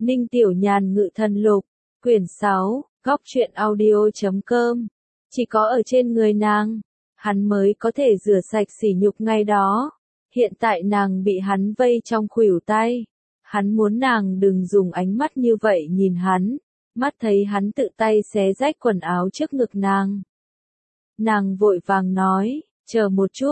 Ninh Tiểu Nhàn Ngự Thần Lục, quyển 6, góc truyện audio.com. Chỉ có ở trên người nàng, hắn mới có thể rửa sạch sỉ nhục ngày đó. Hiện tại nàng bị hắn vây trong khuỷu tay. Hắn muốn nàng đừng dùng ánh mắt như vậy nhìn hắn. Mắt thấy hắn tự tay xé rách quần áo trước ngực nàng. Nàng vội vàng nói, chờ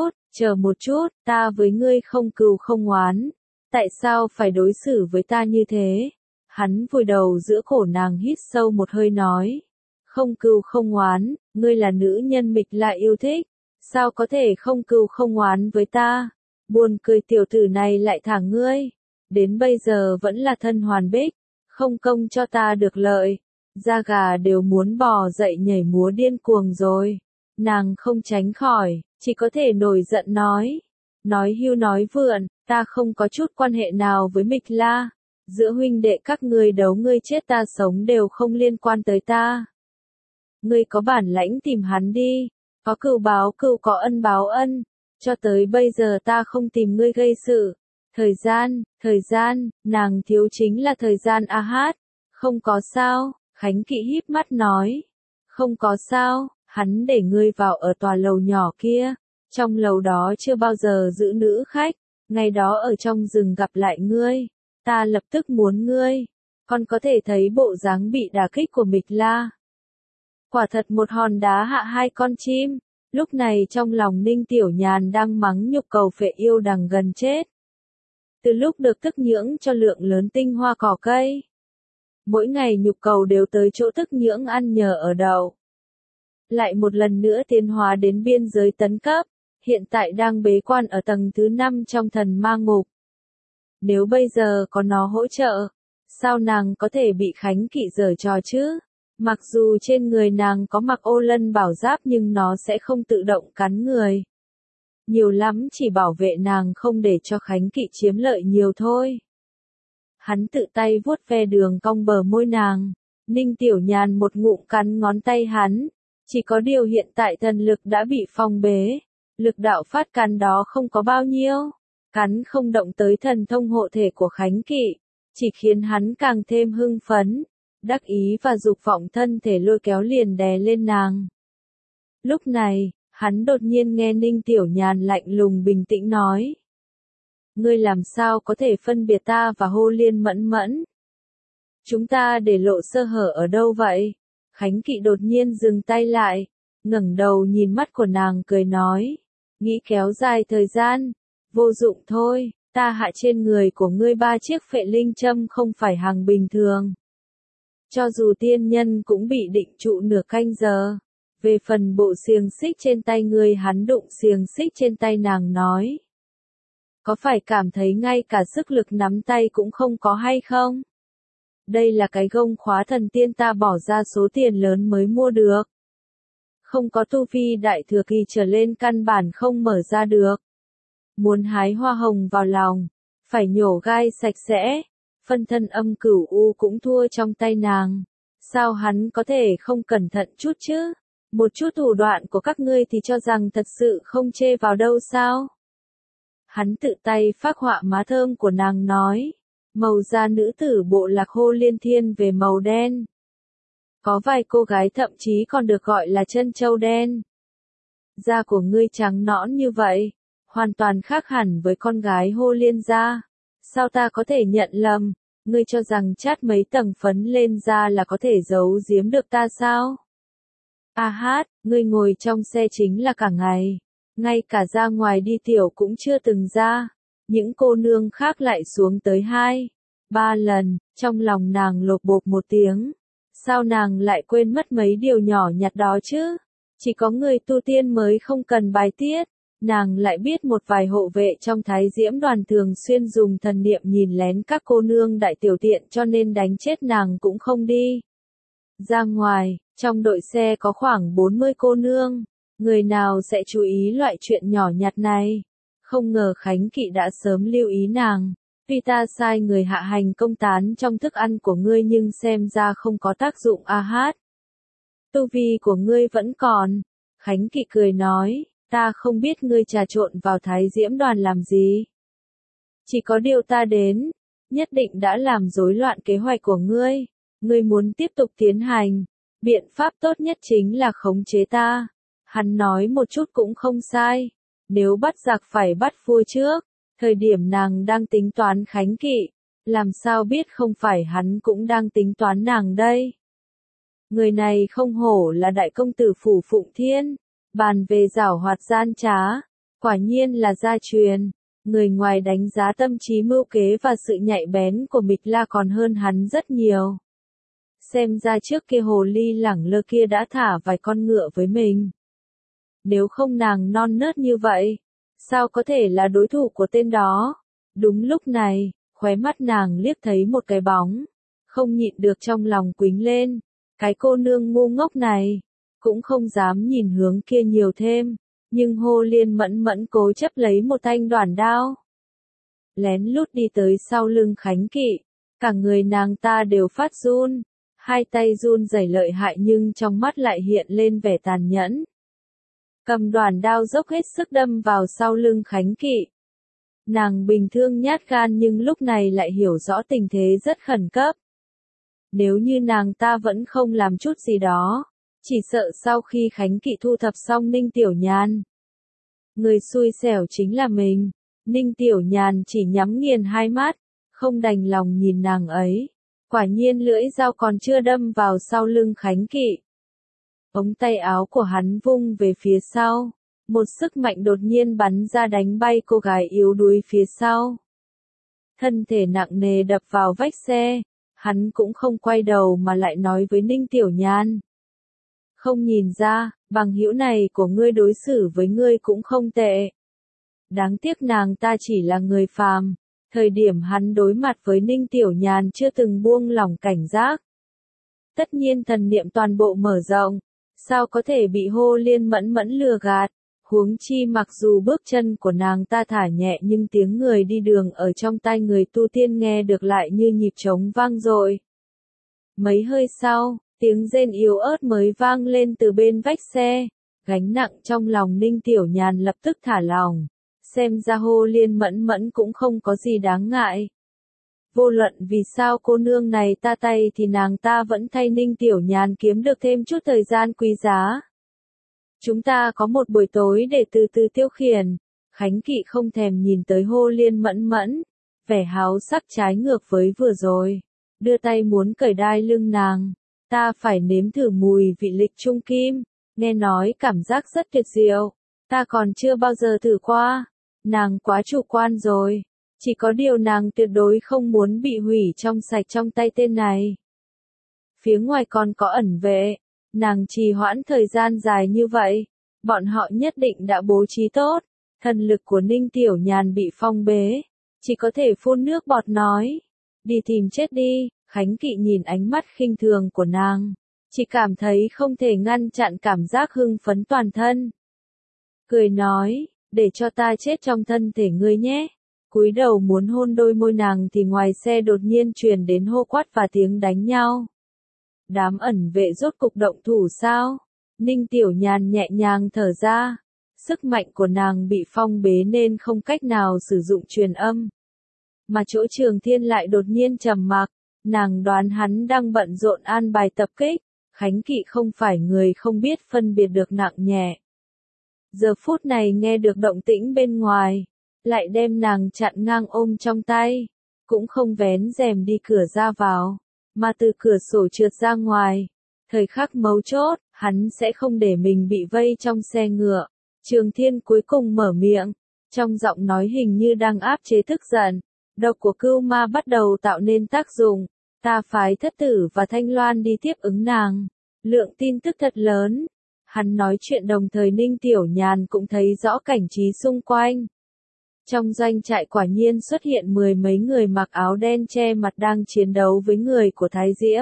một chút, ta với ngươi không cừu không oán. Tại sao phải đối xử với ta như thế? Hắn vùi đầu giữa cổ nàng hít sâu một hơi nói. Không cừu không oán, ngươi là nữ nhân Mịch La yêu thích. Sao có thể không cừu không oán với ta? Buồn cười tiểu tử này lại thả ngươi. Đến bây giờ vẫn là thân hoàn bích. Không công cho ta được lợi. Da gà đều muốn bò dậy nhảy múa điên cuồng rồi. Nàng không tránh khỏi, chỉ có thể nổi giận nói. Nói hưu nói vượn, ta không có chút quan hệ nào với Mịch La. Giữa huynh đệ các ngươi đấu ngươi chết ta sống đều không liên quan tới ta. Ngươi có bản lãnh tìm hắn đi, có cừu báo cừu có ân báo ân, cho tới bây giờ ta không tìm ngươi gây sự. Thời gian, nàng thiếu chính là thời gian a hát. Không có sao, Khánh Kỵ híp mắt nói. Không có sao, hắn để ngươi vào ở tòa lầu nhỏ kia. Trong lầu đó chưa bao giờ giữ nữ khách, ngày đó ở trong rừng gặp lại ngươi. Ta lập tức muốn ngươi, con có thể thấy bộ dáng bị đả kích của Mịch La. Quả thật một hòn đá hạ hai con chim, lúc này trong lòng Ninh Tiểu Nhàn đang mắng nhục cầu phệ yêu đằng gần chết. Từ lúc được tức nhưỡng cho lượng lớn tinh hoa cỏ cây, mỗi ngày nhục cầu đều tới chỗ tức nhưỡng ăn nhờ ở đậu. Lại một lần nữa tiến hóa đến biên giới tấn cấp, hiện tại đang bế quan ở tầng thứ 5 trong thần ma ngục. Nếu bây giờ có nó hỗ trợ, sao nàng có thể bị Khánh Kỵ giở trò chứ? Mặc dù trên người nàng có mặc ô lân bảo giáp nhưng nó sẽ không tự động cắn người. Nhiều lắm chỉ bảo vệ nàng không để cho Khánh Kỵ chiếm lợi nhiều thôi. Hắn tự tay vuốt ve đường cong bờ môi nàng. Ninh Tiểu Nhàn một ngụm cắn ngón tay hắn. Chỉ có điều hiện tại thần lực đã bị phong bế. Lực đạo phát cắn đó không có bao nhiêu. Cắn không động tới thần thông hộ thể của Khánh Kỵ. Chỉ khiến hắn càng thêm hưng phấn. Đắc ý và dục vọng thân thể lôi kéo liền đè lên nàng. Lúc này, hắn đột nhiên nghe Ninh Tiểu Nhàn lạnh lùng bình tĩnh nói. Ngươi làm sao có thể phân biệt ta và Hô Liên Mẫn Mẫn? Chúng ta để lộ sơ hở ở đâu vậy? Khánh Kỵ đột nhiên dừng tay lại, ngẩng đầu nhìn mắt của nàng cười nói. Nghĩ kéo dài thời gian, vô dụng thôi, ta hạ trên người của ngươi 3 chiếc phệ linh châm không phải hàng bình thường. Cho dù tiên nhân cũng bị định trụ nửa canh giờ. Về phần bộ xiềng xích trên tay ngươi hắn đụng xiềng xích trên tay nàng nói. Có phải cảm thấy ngay cả sức lực nắm tay cũng không có hay không? Đây là cái gông khóa thần tiên ta bỏ ra số tiền lớn mới mua được. Không có tu vi đại thừa kỳ trở lên căn bản không mở ra được. Muốn hái hoa hồng vào lòng, phải nhổ gai sạch sẽ. Phân thân âm cửu u cũng thua trong tay nàng. Sao hắn có thể không cẩn thận chút chứ? Một chút thủ đoạn của các ngươi thì cho rằng thật sự không chê vào đâu sao? Hắn tự tay phác họa má thơm của nàng nói. Màu da nữ tử bộ lạc Hô Liên thiên về màu đen. Có vài cô gái thậm chí còn được gọi là chân châu đen. Da của ngươi trắng nõn như vậy, hoàn toàn khác hẳn với con gái Hô Liên da. Sao ta có thể nhận lầm, ngươi cho rằng chát mấy tầng phấn lên da là có thể giấu giếm được ta sao? A hát, ngươi ngồi trong xe chính là cả ngày, ngay cả ra ngoài đi tiểu cũng chưa từng ra. Những cô nương khác lại xuống tới 2-3 lần, trong lòng nàng lột bột một tiếng. Sao nàng lại quên mất mấy điều nhỏ nhặt đó chứ? Chỉ có người tu tiên mới không cần bài tiết. Nàng lại biết một vài hộ vệ trong Thái Diễm đoàn thường xuyên dùng thần niệm nhìn lén các cô nương đại tiểu tiện cho nên đánh chết nàng cũng không đi. Ra ngoài, trong đội xe có khoảng 40 cô nương. Người nào sẽ chú ý loại chuyện nhỏ nhặt này? Không ngờ Khánh Kỵ đã sớm lưu ý nàng. Tuy ta sai người hạ hành công tán trong thức ăn của ngươi nhưng xem ra không có tác dụng a hát. Tu vi của ngươi vẫn còn. Khánh Kỵ cười nói, ta không biết ngươi trà trộn vào Thái Diễm đoàn làm gì. Chỉ có điều ta đến, nhất định đã làm rối loạn kế hoạch của ngươi. Ngươi muốn tiếp tục tiến hành, biện pháp tốt nhất chính là khống chế ta. Hắn nói một chút cũng không sai. Nếu bắt giặc phải bắt vua trước, thời điểm nàng đang tính toán Khánh Kỵ, làm sao biết không phải hắn cũng đang tính toán nàng đây. Người này không hổ là đại công tử phủ Phụng Thiên, bàn về giảo hoạt gian trá, quả nhiên là gia truyền. Người ngoài đánh giá tâm trí mưu kế và sự nhạy bén của Mịch La còn hơn hắn rất nhiều. Xem ra trước kia hồ ly lẳng lơ kia đã thả vài con ngựa với mình. Nếu không nàng non nớt như vậy, sao có thể là đối thủ của tên đó? Đúng lúc này, khóe mắt nàng liếc thấy một cái bóng, không nhịn được trong lòng quýnh lên. Cái cô nương ngu ngốc này, cũng không dám nhìn hướng kia nhiều thêm, nhưng Hồ Liên mẫn mẫn cố chấp lấy một thanh đoản đao. Lén lút đi tới sau lưng Khánh Kỵ, cả người nàng ta đều phát run, hai tay run rẩy lợi hại nhưng trong mắt lại hiện lên vẻ tàn nhẫn. Cầm đoản đao dốc hết sức đâm vào sau lưng Khánh Kỵ. Nàng bình thường nhát gan nhưng lúc này lại hiểu rõ tình thế rất khẩn cấp. Nếu như nàng ta vẫn không làm chút gì đó, chỉ sợ sau khi Khánh Kỵ thu thập xong Ninh Tiểu Nhàn. Người xui xẻo chính là mình. Ninh Tiểu Nhàn chỉ nhắm nghiền hai mắt, không đành lòng nhìn nàng ấy. Quả nhiên lưỡi dao còn chưa đâm vào sau lưng Khánh Kỵ. Ống tay áo của hắn vung về phía sau, một sức mạnh đột nhiên bắn ra đánh bay cô gái yếu đuối phía sau. Thân thể nặng nề đập vào vách xe, hắn cũng không quay đầu mà lại nói với Ninh Tiểu Nhàn. Không nhìn ra, bằng hữu này của ngươi đối xử với ngươi cũng không tệ. Đáng tiếc nàng ta chỉ là người phàm, thời điểm hắn đối mặt với Ninh Tiểu Nhàn chưa từng buông lỏng cảnh giác. Tất nhiên thần niệm toàn bộ mở rộng, sao có thể bị Hồ Liên mẫn mẫn lừa gạt, huống chi mặc dù bước chân của nàng ta thả nhẹ nhưng tiếng người đi đường ở trong tai người tu tiên nghe được lại như nhịp trống vang dội. Mấy hơi sau, tiếng rên yếu ớt mới vang lên từ bên vách xe, gánh nặng trong lòng Ninh Tiểu Nhàn lập tức thả lỏng, xem ra Hồ Liên mẫn mẫn cũng không có gì đáng ngại. Vô luận vì sao cô nương này ta tay thì nàng ta vẫn thay Ninh Tiểu Nhàn kiếm được thêm chút thời gian quý giá. Chúng ta có một buổi tối để từ từ tiêu khiển. Khánh Kỵ không thèm nhìn tới Hồ Liên mẫn mẫn, vẻ háo sắc trái ngược với vừa rồi, đưa tay muốn cởi đai lưng nàng. Ta phải nếm thử mùi vị lịch trung kim, nghe nói cảm giác rất tuyệt diệu, ta còn chưa bao giờ thử qua. Nàng quá chủ quan rồi, chỉ có điều nàng tuyệt đối không muốn bị hủy trong sạch trong tay tên này. Phía ngoài còn có ẩn vệ, nàng trì hoãn thời gian dài như vậy, bọn họ nhất định đã bố trí tốt. Thần lực của Ninh Tiểu Nhàn bị phong bế, chỉ có thể phun nước bọt nói, đi tìm chết đi. Khánh Kỵ nhìn ánh mắt khinh thường của nàng, chỉ cảm thấy không thể ngăn chặn cảm giác hưng phấn toàn thân. Cười nói, để cho ta chết trong thân thể ngươi nhé. Cúi đầu muốn hôn đôi môi nàng thì ngoài xe đột nhiên truyền đến hô quát và tiếng đánh nhau. Đám ẩn vệ rốt cục động thủ sao? Ninh Tiểu Nhàn nhẹ nhàng thở ra, sức mạnh của nàng bị phong bế nên không cách nào sử dụng truyền âm. Mà chỗ Trường Thiên lại đột nhiên trầm mặc. Nàng đoán hắn đang bận rộn an bài tập kích, Khánh Kỵ không phải người không biết phân biệt được nặng nhẹ. Giờ phút này nghe được động tĩnh bên ngoài, lại đem nàng chặn ngang ôm trong tay, cũng không vén rèm đi cửa ra vào, mà từ cửa sổ trượt ra ngoài. Thời khắc mấu chốt, hắn sẽ không để mình bị vây trong xe ngựa. Trường Thiên cuối cùng mở miệng, trong giọng nói hình như đang áp chế tức giận. Độc của cưu ma bắt đầu tạo nên tác dụng, ta phái Thất Tử và Thanh Loan đi tiếp ứng nàng. Lượng tin tức thật lớn. Hắn nói chuyện đồng thời Ninh Tiểu Nhàn cũng thấy rõ cảnh trí xung quanh. Trong doanh trại quả nhiên xuất hiện mười mấy người mặc áo đen che mặt đang chiến đấu với người của Thái Diễm.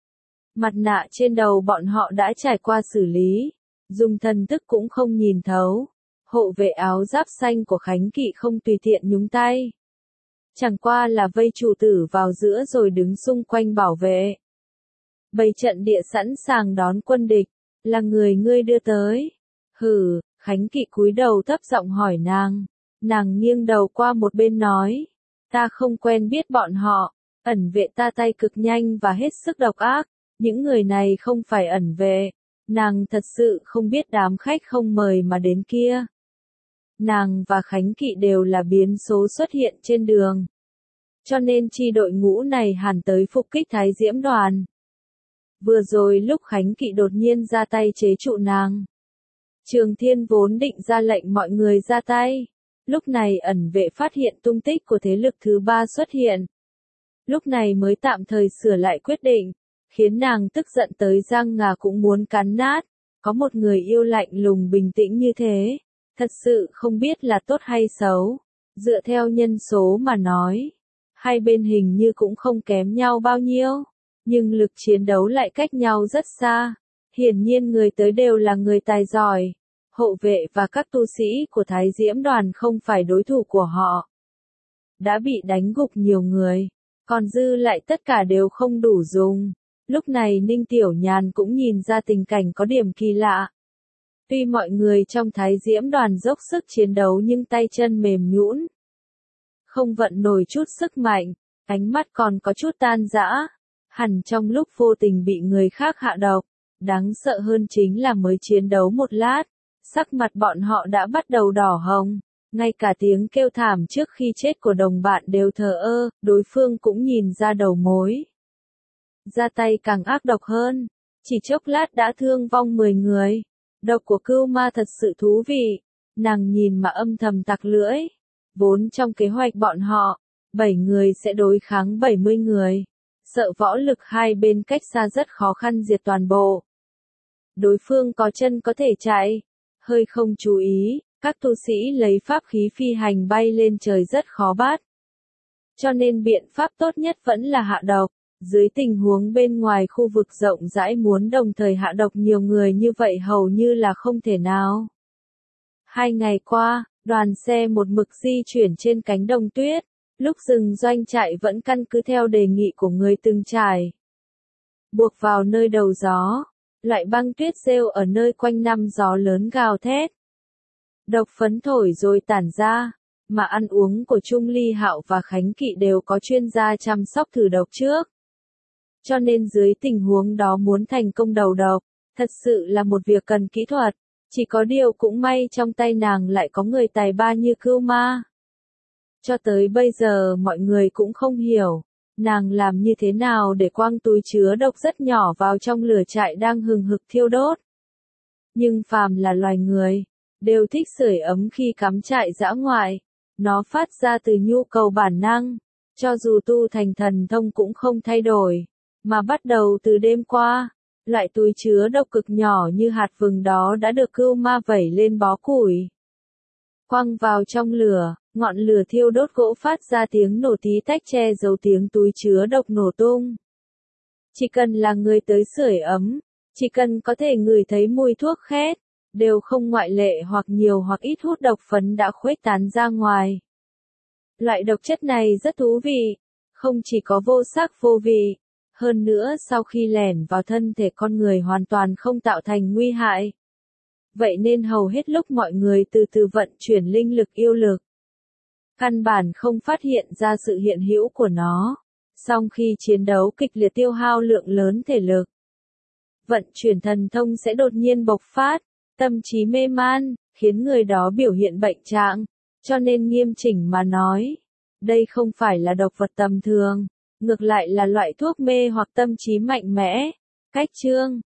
Mặt nạ trên đầu bọn họ đã trải qua xử lý, dùng thần thức cũng không nhìn thấu. Hộ vệ áo giáp xanh của Khánh Kỵ không tùy tiện nhúng tay. Chẳng qua là vây chủ tử vào giữa rồi đứng xung quanh bảo vệ. Bày trận địa sẵn sàng đón quân địch, là người ngươi đưa tới. Hừ, Khánh Kỵ cúi đầu thấp giọng hỏi nàng. Nàng nghiêng đầu qua một bên nói. Ta không quen biết bọn họ, ẩn vệ ta tay cực nhanh và hết sức độc ác, những người này không phải ẩn vệ, nàng thật sự không biết đám khách không mời mà đến kia. Nàng và Khánh Kỵ đều là biến số xuất hiện trên đường. Cho nên chi đội ngũ này hẳn tới phục kích Thái Diễm đoàn. Vừa rồi lúc Khánh Kỵ đột nhiên ra tay chế trụ nàng. Trường Thiên vốn định ra lệnh mọi người ra tay. Lúc này ẩn vệ phát hiện tung tích của thế lực thứ ba xuất hiện. Lúc này mới tạm thời sửa lại quyết định, khiến nàng tức giận tới răng ngà cũng muốn cắn nát. Có một người yêu lạnh lùng bình tĩnh như thế, thật sự không biết là tốt hay xấu. Dựa theo nhân số mà nói, hai bên hình như cũng không kém nhau bao nhiêu, nhưng lực chiến đấu lại cách nhau rất xa. Hiển nhiên người tới đều là người tài giỏi. Hộ vệ và các tu sĩ của Thái Diễm đoàn không phải đối thủ của họ. Đã bị đánh gục nhiều người, còn dư lại tất cả đều không đủ dùng. Lúc này Ninh Tiểu Nhàn cũng nhìn ra tình cảnh có điểm kỳ lạ. Tuy mọi người trong Thái Diễm đoàn dốc sức chiến đấu nhưng tay chân mềm nhũn, không vận nổi chút sức mạnh, ánh mắt còn có chút tan rã, hẳn trong lúc vô tình bị người khác hạ độc. Đáng sợ hơn chính là mới chiến đấu một lát, sắc mặt bọn họ đã bắt đầu đỏ hồng, ngay cả tiếng kêu thảm trước khi chết của đồng bạn đều thờ ơ, đối phương cũng nhìn ra đầu mối. Ra tay càng ác độc hơn, chỉ chốc lát đã thương vong 10 người. Độc của Cưu Ma thật sự thú vị, nàng nhìn mà âm thầm tặc lưỡi. Vốn trong kế hoạch bọn họ, 7 người sẽ đối kháng 70 người. Sợ võ lực hai bên cách xa rất khó khăn diệt toàn bộ. Đối phương có chân có thể chạy, hơi không chú ý, các tu sĩ lấy pháp khí phi hành bay lên trời rất khó bắt. Cho nên biện pháp tốt nhất vẫn là hạ độc. Dưới tình huống bên ngoài khu vực rộng rãi muốn đồng thời hạ độc nhiều người như vậy hầu như là không thể nào. 2 ngày qua, đoàn xe một mực di chuyển trên cánh đồng tuyết, lúc dừng doanh trại vẫn căn cứ theo đề nghị của người từng trải. Buộc vào nơi đầu gió, loại băng tuyết rêu ở nơi quanh năm gió lớn gào thét. Độc phấn thổi rồi tản ra, mà ăn uống của Trung Ly Hạo và Khánh Kỵ đều có chuyên gia chăm sóc thử độc trước. Cho nên dưới tình huống đó muốn thành công đầu độc, thật sự là một việc cần kỹ thuật. Chỉ có điều cũng may trong tay nàng lại có người tài ba như Cưu Ma. Cho tới bây giờ mọi người cũng không hiểu, nàng làm như thế nào để quăng túi chứa độc rất nhỏ vào trong lửa trại đang hừng hực thiêu đốt. Nhưng phàm là loài người, đều thích sưởi ấm khi cắm trại dã ngoại. Nó phát ra từ nhu cầu bản năng, cho dù tu thành thần thông cũng không thay đổi. Mà bắt đầu từ đêm qua, loại túi chứa độc cực nhỏ như hạt vừng đó đã được Cưu Ma vẩy lên bó củi. Quăng vào trong lửa, ngọn lửa thiêu đốt gỗ phát ra tiếng nổ tí tách che giấu tiếng túi chứa độc nổ tung. Chỉ cần là người tới sưởi ấm, chỉ cần có thể ngửi thấy mùi thuốc khét, đều không ngoại lệ hoặc nhiều hoặc ít hút độc phấn đã khuếch tán ra ngoài. Loại độc chất này rất thú vị, không chỉ có vô sắc vô vị, hơn nữa sau khi lẻn vào thân thể con người hoàn toàn không tạo thành nguy hại. Vậy nên hầu hết lúc mọi người từ từ vận chuyển linh lực yêu lực, căn bản không phát hiện ra sự hiện hữu của nó. Song khi chiến đấu kịch liệt tiêu hao lượng lớn thể lực, vận chuyển thần thông sẽ đột nhiên bộc phát, tâm trí mê man, khiến người đó biểu hiện bệnh trạng. Cho nên nghiêm chỉnh mà nói, đây không phải là độc vật tầm thường, ngược lại là loại thuốc mê hoặc tâm trí mạnh mẽ. Cách chương